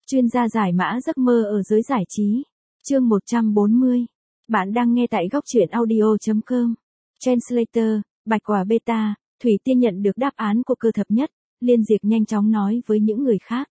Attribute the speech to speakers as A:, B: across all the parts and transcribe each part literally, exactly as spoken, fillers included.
A: Chuyên gia giải mã giấc mơ ở giới giải trí. Chương một trăm bốn mươi. Bạn đang nghe tại góc truyện audio chấm com. Translator, Bạch Quả Beta, Thủy Tiên nhận được đáp án của Cơ Thập Nhất, Liên Diệp nhanh chóng nói với những người khác.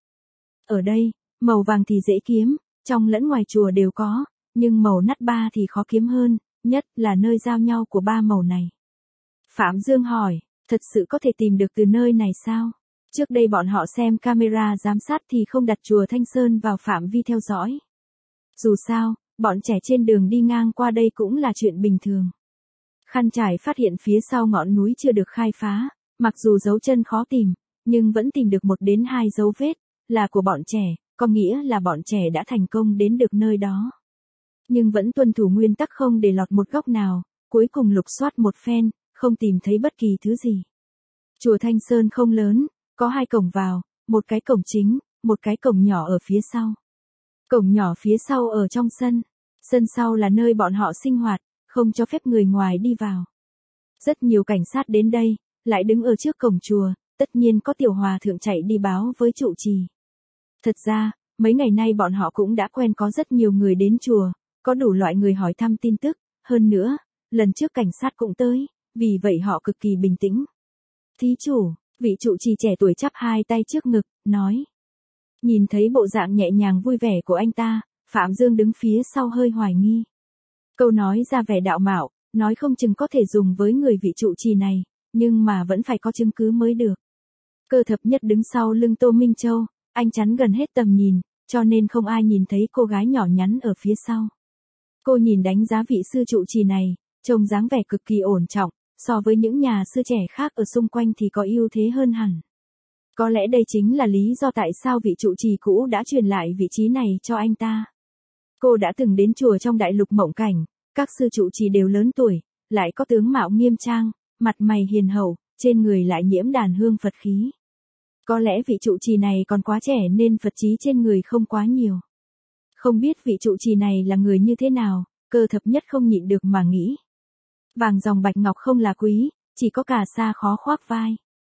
A: Ở đây, màu vàng thì dễ kiếm, trong lẫn ngoài chùa đều có, nhưng màu nát ba thì khó kiếm hơn, nhất là nơi giao nhau của ba màu này. Phạm Dương hỏi, thật sự có thể tìm được từ nơi này sao? Trước đây bọn họ xem camera giám sát thì không đặt chùa Thanh Sơn vào phạm vi theo dõi. Dù sao, bọn trẻ trên đường đi ngang qua đây cũng là chuyện bình thường. Khăn trải phát hiện phía sau ngọn núi chưa được khai phá, mặc dù dấu chân khó tìm, nhưng vẫn tìm được một đến hai dấu vết, là của bọn trẻ, có nghĩa là bọn trẻ đã thành công đến được nơi đó. Nhưng vẫn tuân thủ nguyên tắc không để lọt một góc nào, cuối cùng lục soát một phen, không tìm thấy bất kỳ thứ gì. Chùa Thanh Sơn không lớn, có hai cổng vào, một cái cổng chính, một cái cổng nhỏ ở phía sau. Cổng nhỏ phía sau ở trong sân, sân sau là nơi bọn họ sinh hoạt, không cho phép người ngoài đi vào. Rất nhiều cảnh sát đến đây, lại đứng ở trước cổng chùa, tất nhiên có tiểu hòa thượng chạy đi báo với trụ trì. Thật ra, mấy ngày nay bọn họ cũng đã quen có rất nhiều người đến chùa, có đủ loại người hỏi thăm tin tức, hơn nữa, lần trước cảnh sát cũng tới, vì vậy họ cực kỳ bình tĩnh. Thí chủ, vị trụ trì trẻ tuổi chắp hai tay trước ngực, nói. Nhìn thấy bộ dạng nhẹ nhàng vui vẻ của anh ta, Phạm Dương đứng phía sau hơi hoài nghi. Câu nói ra vẻ đạo mạo, nói không chừng có thể dùng với người vị trụ trì này, nhưng mà vẫn phải có chứng cứ mới được. Cơ Thập Nhất đứng sau lưng Tô Minh Châu, anh chắn gần hết tầm nhìn, cho nên không ai nhìn thấy cô gái nhỏ nhắn ở phía sau. Cô nhìn đánh giá vị sư trụ trì này, trông dáng vẻ cực kỳ ổn trọng, so với những nhà sư trẻ khác ở xung quanh thì có ưu thế hơn hẳn. Có lẽ đây chính là lý do tại sao vị trụ trì cũ đã truyền lại vị trí này cho anh ta. Cô đã từng đến chùa trong đại lục Mộng Cảnh, các sư trụ trì đều lớn tuổi, lại có tướng mạo nghiêm trang, mặt mày hiền hậu, trên người lại nhiễm đàn hương Phật khí. Có lẽ vị trụ trì này còn quá trẻ nên Phật trí trên người không quá nhiều. Không biết vị trụ trì này là người như thế nào, Cơ Thập Nhất không nhịn được mà nghĩ. Vàng dòng bạch ngọc không là quý, chỉ có cà sa khó khoác vai.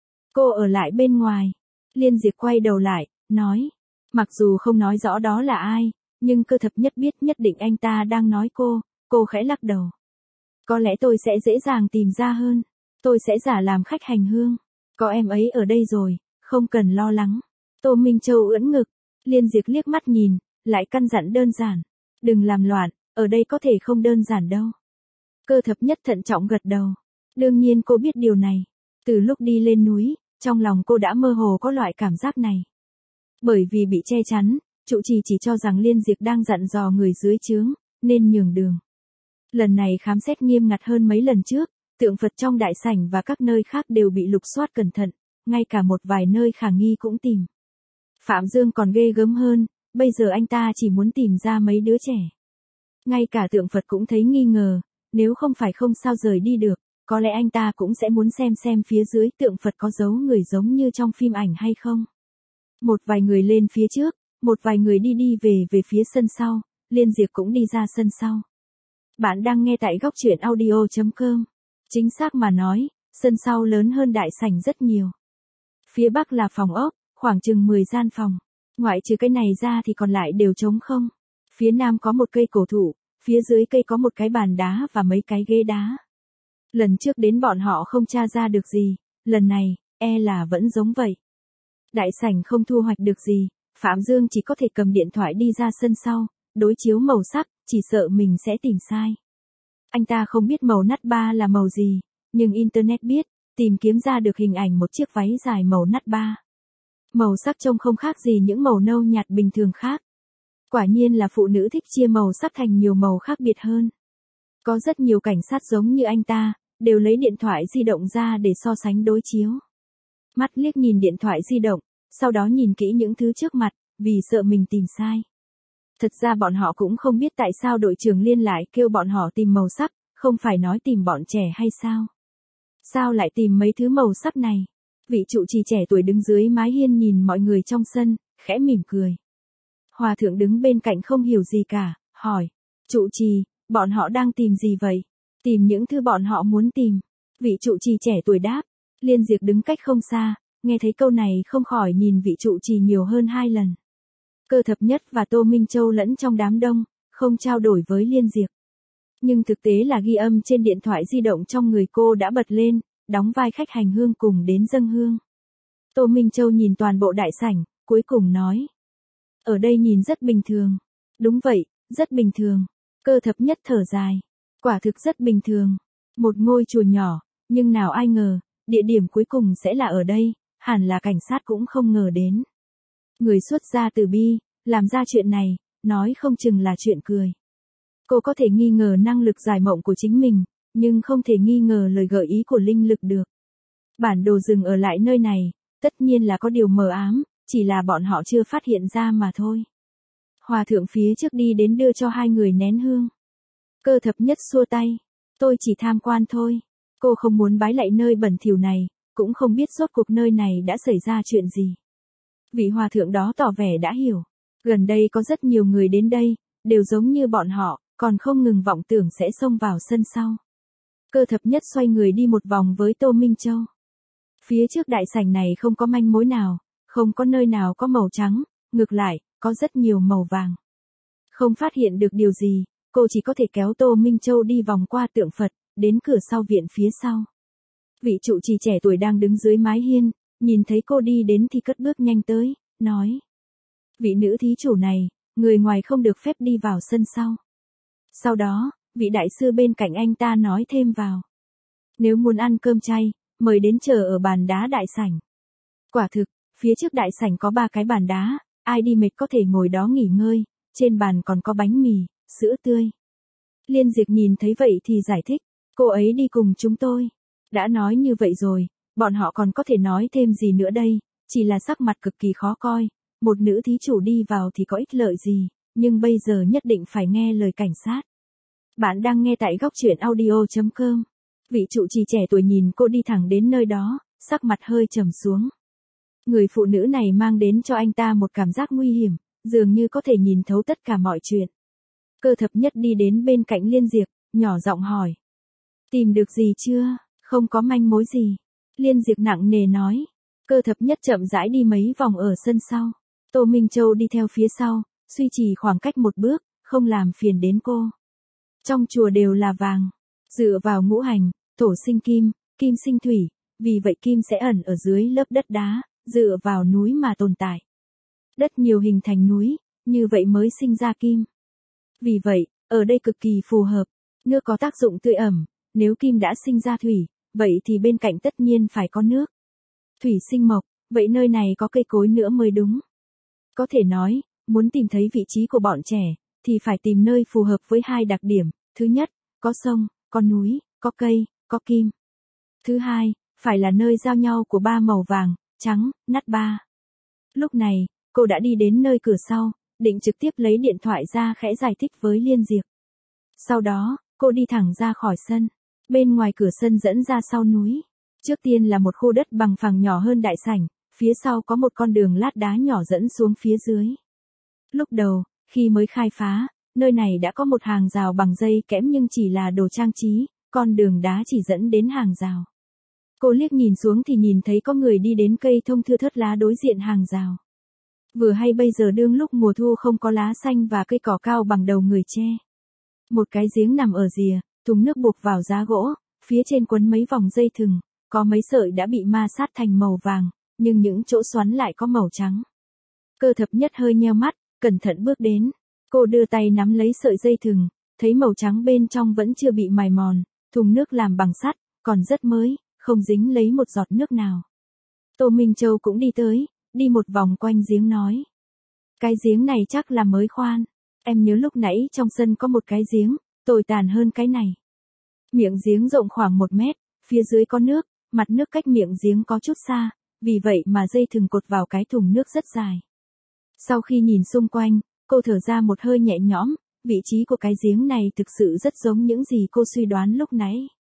A: Cô ở lại bên ngoài. Liên Diệp quay đầu lại, nói. Mặc dù không nói rõ đó là ai, nhưng Cơ Thập Nhất biết nhất định anh ta đang nói cô, cô khẽ lắc đầu. Có lẽ tôi sẽ dễ dàng tìm ra hơn. Tôi sẽ giả làm khách hành hương. Có em ấy ở đây rồi, không cần lo lắng. Tô Minh Châu ưỡn ngực. Liên Diệp liếc mắt nhìn, lại căn dặn đơn giản. Đừng làm loạn, ở đây có thể không đơn giản đâu. Cơ Thập Nhất thận trọng gật đầu. Đương nhiên cô biết điều này. Từ lúc đi lên núi, trong lòng cô đã mơ hồ có loại cảm giác này. Bởi vì bị che chắn, trụ trì chỉ cho rằng Liên Diệp đang dặn dò người dưới trướng, nên nhường đường. Lần này khám xét nghiêm ngặt hơn mấy lần trước, tượng Phật trong đại sảnh và các nơi khác đều bị lục soát cẩn thận, ngay cả một vài nơi khả nghi cũng tìm. Phạm Dương còn ghê gớm hơn, bây giờ anh ta chỉ muốn tìm ra mấy đứa trẻ. Ngay cả tượng Phật cũng thấy nghi ngờ, nếu không phải không sao rời đi được, có lẽ anh ta cũng sẽ muốn xem xem phía dưới tượng Phật có dấu người giống như trong phim ảnh hay không. Một vài người lên phía trước, một vài người đi đi về về phía sân sau, Liên Diệp cũng đi ra sân sau. Bạn đang nghe tại góc truyện audio chấm com. Chính xác mà nói, sân sau lớn hơn đại sảnh rất nhiều. Phía bắc là phòng ốc, khoảng chừng mười gian phòng. Ngoại trừ cái này ra thì còn lại đều trống không. Phía nam có một cây cổ thụ, phía dưới cây có một cái bàn đá và mấy cái ghế đá. Lần trước đến bọn họ không tra ra được gì, lần này, e là vẫn giống vậy. Đại sảnh không thu hoạch được gì, Phạm Dương chỉ có thể cầm điện thoại đi ra sân sau, đối chiếu màu sắc, chỉ sợ mình sẽ tìm sai. Anh ta không biết màu nát ba là màu gì, nhưng Internet biết, tìm kiếm ra được hình ảnh một chiếc váy dài màu nát ba. Màu sắc trông không khác gì những màu nâu nhạt bình thường khác. Quả nhiên là phụ nữ thích chia màu sắc thành nhiều màu khác biệt hơn. Có rất nhiều cảnh sát giống như anh ta, đều lấy điện thoại di động ra để so sánh đối chiếu. Mắt liếc nhìn điện thoại di động, sau đó nhìn kỹ những thứ trước mặt, vì sợ mình tìm sai. Thật ra bọn họ cũng không biết tại sao đội trưởng Liên lại kêu bọn họ tìm màu sắc, không phải nói tìm bọn trẻ hay sao? Sao lại tìm mấy thứ màu sắc này? Vị trụ trì trẻ tuổi đứng dưới mái hiên nhìn mọi người trong sân, khẽ mỉm cười. Hòa thượng đứng bên cạnh không hiểu gì cả, hỏi. Trụ trì, bọn họ đang tìm gì vậy? Tìm những thứ bọn họ muốn tìm. Vị trụ trì trẻ tuổi đáp. Liên Diệp đứng cách không xa, nghe thấy câu này không khỏi nhìn vị trụ trì nhiều hơn hai lần. Cơ Thập Nhất và Tô Minh Châu lẫn trong đám đông, không trao đổi với Liên Diệp. Nhưng thực tế là ghi âm trên điện thoại di động trong người cô đã bật lên, đóng vai khách hành hương cùng đến dâng hương. Tô Minh Châu nhìn toàn bộ đại sảnh, cuối cùng nói. Ở đây nhìn rất bình thường. Đúng vậy, rất bình thường. Cơ Thập Nhất thở dài. Quả thực rất bình thường. Một ngôi chùa nhỏ, nhưng nào ai ngờ, địa điểm cuối cùng sẽ là ở đây, hẳn là cảnh sát cũng không ngờ đến. Người xuất gia từ bi, làm ra chuyện này, nói không chừng là chuyện cười. Cô có thể nghi ngờ năng lực giải mộng của chính mình, nhưng không thể nghi ngờ lời gợi ý của linh lực được. Bản đồ dừng ở lại nơi này, tất nhiên là có điều mờ ám, chỉ là bọn họ chưa phát hiện ra mà thôi. Hòa thượng phía trước đi đến đưa cho hai người nén hương. Cơ Thập Nhất xua tay. Tôi chỉ tham quan thôi. Cô không muốn bái lạy nơi bẩn thỉu này, cũng không biết rốt cuộc nơi này đã xảy ra chuyện gì. Vị hòa thượng đó tỏ vẻ đã hiểu. Gần đây có rất nhiều người đến đây, đều giống như bọn họ, còn không ngừng vọng tưởng sẽ xông vào sân sau. Cơ Thập Nhất xoay người đi một vòng với Tô Minh Châu. Phía trước đại sảnh này không có manh mối nào, không có nơi nào có màu trắng, ngược lại, có rất nhiều màu vàng. Không phát hiện được điều gì, cô chỉ có thể kéo Tô Minh Châu đi vòng qua tượng Phật, đến cửa sau viện phía sau. Vị trụ trì trẻ tuổi đang đứng dưới mái hiên, nhìn thấy cô đi đến thì cất bước nhanh tới, nói. Vị nữ thí chủ này, người ngoài không được phép đi vào sân sau. Sau đó, vị đại sư bên cạnh anh ta nói thêm vào. Nếu muốn ăn cơm chay, mời đến chờ ở bàn đá đại sảnh. Quả thực, phía trước đại sảnh có ba cái bàn đá, ai đi mệt có thể ngồi đó nghỉ ngơi, trên bàn còn có bánh mì, sữa tươi. Liên Diệp nhìn thấy vậy thì giải thích, cô ấy đi cùng chúng tôi. Đã nói như vậy rồi, bọn họ còn có thể nói thêm gì nữa đây, chỉ là sắc mặt cực kỳ khó coi, một nữ thí chủ đi vào thì có ích lợi gì, nhưng bây giờ nhất định phải nghe lời cảnh sát. Bạn đang nghe tại góc truyện audio chấm com. Vị trụ trì trẻ tuổi nhìn cô đi thẳng đến nơi đó, sắc mặt hơi trầm xuống. Người phụ nữ này mang đến cho anh ta một cảm giác nguy hiểm, dường như có thể nhìn thấu tất cả mọi chuyện. Cơ Thập Nhất đi đến bên cạnh Liên Diệp, nhỏ giọng hỏi. Tìm được gì chưa? Không có manh mối gì. Liên Diệp nặng nề nói. Cơ Thập Nhất chậm rãi đi mấy vòng ở sân sau. Tô Minh Châu đi theo phía sau, duy trì khoảng cách một bước, không làm phiền đến cô. Trong chùa đều là vàng. Dựa vào ngũ hành, thổ sinh kim, kim sinh thủy, vì vậy kim sẽ ẩn ở dưới lớp đất đá, dựa vào núi mà tồn tại. Đất nhiều hình thành núi, như vậy mới sinh ra kim. Vì vậy, ở đây cực kỳ phù hợp, nước có tác dụng tưới ẩm, nếu kim đã sinh ra thủy, vậy thì bên cạnh tất nhiên phải có nước. Thủy sinh mộc, vậy nơi này có cây cối nữa mới đúng. Có thể nói, muốn tìm thấy vị trí của bọn trẻ, thì phải tìm nơi phù hợp với hai đặc điểm, thứ nhất, có sông, có núi, có cây, có kim. Thứ hai, phải là nơi giao nhau của ba màu vàng, trắng, nát ba. Lúc này, cô đã đi đến nơi cửa sau, định trực tiếp lấy điện thoại ra khẽ giải thích với Liên Diệp. Sau đó, cô đi thẳng ra khỏi sân. Bên ngoài cửa sân dẫn ra sau núi. Trước tiên là một khu đất bằng phẳng nhỏ hơn đại sảnh, phía sau có một con đường lát đá nhỏ dẫn xuống phía dưới. Lúc đầu, khi mới khai phá, nơi này đã có một hàng rào bằng dây kẽm nhưng chỉ là đồ trang trí, con đường đá chỉ dẫn đến hàng rào. Cô liếc nhìn xuống thì nhìn thấy có người đi đến cây thông thưa thớt lá đối diện hàng rào. Vừa hay bây giờ đương lúc mùa thu không có lá xanh và cây cỏ cao bằng đầu người tre. Một cái giếng nằm ở rìa, thùng nước buộc vào giá gỗ, phía trên quấn mấy vòng dây thừng, có mấy sợi đã bị ma sát thành màu vàng, nhưng những chỗ xoắn lại có màu trắng. Cơ Thập Nhất hơi nheo mắt, cẩn thận bước đến. Cô đưa tay nắm lấy sợi dây thừng, thấy màu trắng bên trong vẫn chưa bị mài mòn, thùng nước làm bằng sắt, còn rất mới, không dính lấy một giọt nước nào. Tô Minh Châu cũng đi tới, đi một vòng quanh giếng nói. Cái giếng này chắc là mới khoan. Em nhớ lúc nãy trong sân có một cái giếng, tồi tàn hơn cái này. Miệng giếng rộng khoảng một mét, phía dưới có nước, mặt nước cách miệng giếng có chút xa, vì vậy mà dây thừng cột vào cái thùng nước rất dài. Sau khi nhìn xung quanh, cô thở ra một hơi nhẹ nhõm, vị trí của cái giếng này thực sự rất giống những gì cô suy đoán lúc nãy.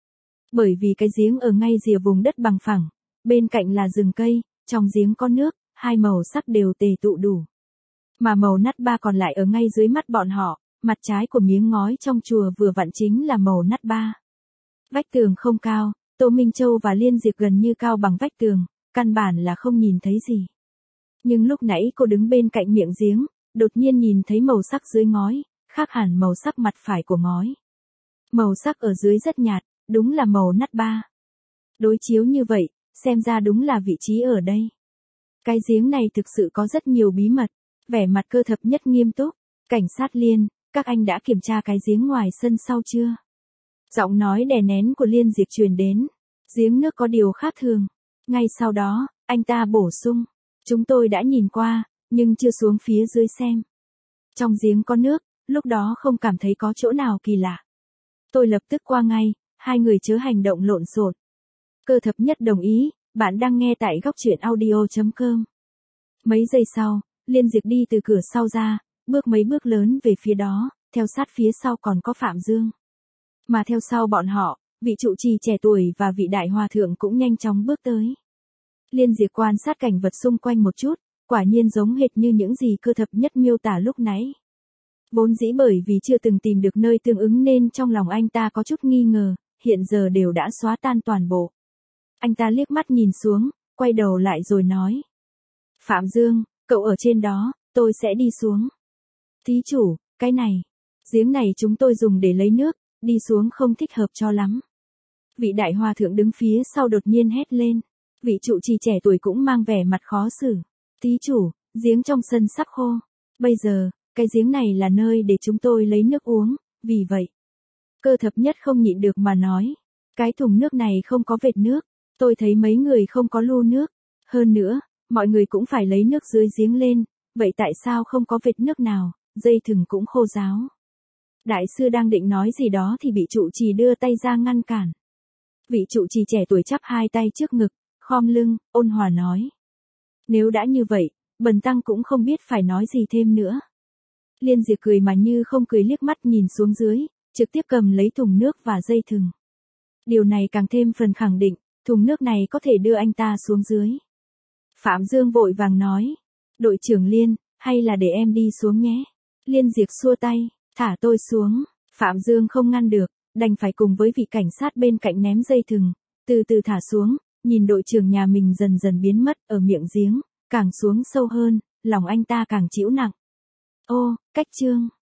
A: Bởi vì cái giếng ở ngay rìa vùng đất bằng phẳng, bên cạnh là rừng cây, trong giếng có nước, hai màu sắc đều tề tụ đủ. Mà màu nát ba còn lại ở ngay dưới mắt bọn họ, mặt trái của miếng ngói trong chùa vừa vặn chính là màu nát ba. Vách tường không cao, Tô Minh Châu và Liên Diệp gần như cao bằng vách tường, căn bản là không nhìn thấy gì. Nhưng lúc nãy cô đứng bên cạnh miệng giếng, đột nhiên nhìn thấy màu sắc dưới ngói, khác hẳn màu sắc mặt phải của ngói. Màu sắc ở dưới rất nhạt, đúng là màu nát ba. Đối chiếu như vậy, xem ra đúng là vị trí ở đây. Cái giếng này thực sự có rất nhiều bí mật. Vẻ mặt Cơ Thập Nhất nghiêm túc. Cảnh sát Liên, các anh đã kiểm tra cái giếng ngoài sân sau chưa? Giọng nói đè nén của Liên Diệp truyền đến. Giếng nước có điều khác thường. Ngay sau đó, anh ta bổ sung. Chúng tôi đã nhìn qua, nhưng chưa xuống phía dưới xem. Trong giếng có nước, lúc đó không cảm thấy có chỗ nào kỳ lạ. Tôi lập tức qua ngay, hai người chớ hành động lộn xộn. Cơ Thập Nhất đồng ý, bạn đang nghe tại góc truyện audio chấm com. Mấy giây sau, Liên Diệp đi từ cửa sau ra, bước mấy bước lớn về phía đó, theo sát phía sau còn có Phạm Dương. Mà theo sau bọn họ, vị trụ trì trẻ tuổi và vị đại hòa thượng cũng nhanh chóng bước tới. Liên Diệp quan sát cảnh vật xung quanh một chút, quả nhiên giống hệt như những gì Cơ Thập Nhất miêu tả lúc nãy. Vốn dĩ bởi vì chưa từng tìm được nơi tương ứng nên trong lòng anh ta có chút nghi ngờ, hiện giờ đều đã xóa tan toàn bộ. Anh ta liếc mắt nhìn xuống, quay đầu lại rồi nói. Phạm Dương, cậu ở trên đó, tôi sẽ đi xuống. Thí chủ, cái này, giếng này chúng tôi dùng để lấy nước, đi xuống không thích hợp cho lắm. Vị đại hòa thượng đứng phía sau đột nhiên hét lên. Vị trụ trì trẻ tuổi cũng mang vẻ mặt khó xử. Thí chủ, giếng trong sân sắp khô. Bây giờ, cái giếng này là nơi để chúng tôi lấy nước uống, vì vậy. Cơ Thập Nhất không nhịn được mà nói. Cái thùng nước này không có vệt nước. Tôi thấy mấy người không có lu nước. Hơn nữa, mọi người cũng phải lấy nước dưới giếng lên. Vậy tại sao không có vệt nước nào, dây thừng cũng khô ráo. Đại sư đang định nói gì đó thì bị trụ trì đưa tay ra ngăn cản. Vị trụ trì trẻ tuổi chắp hai tay trước ngực, khom lưng, ôn hòa nói. Nếu đã như vậy, bần tăng cũng không biết phải nói gì thêm nữa. Liên Diệp cười mà như không cười liếc mắt nhìn xuống dưới, trực tiếp cầm lấy thùng nước và dây thừng. Điều này càng thêm phần khẳng định, thùng nước này có thể đưa anh ta xuống dưới. Phạm Dương vội vàng nói. Đội trưởng Liên, hay là để em đi xuống nhé. Liên Diệp xua tay, thả tôi xuống. Phạm Dương không ngăn được, đành phải cùng với vị cảnh sát bên cạnh ném dây thừng, từ từ thả xuống, nhìn đội trưởng nhà mình dần dần biến mất ở miệng giếng, càng xuống sâu hơn, lòng anh ta càng chịu nặng. Ô, cách chương.